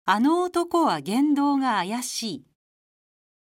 あの男は言動が怪しい。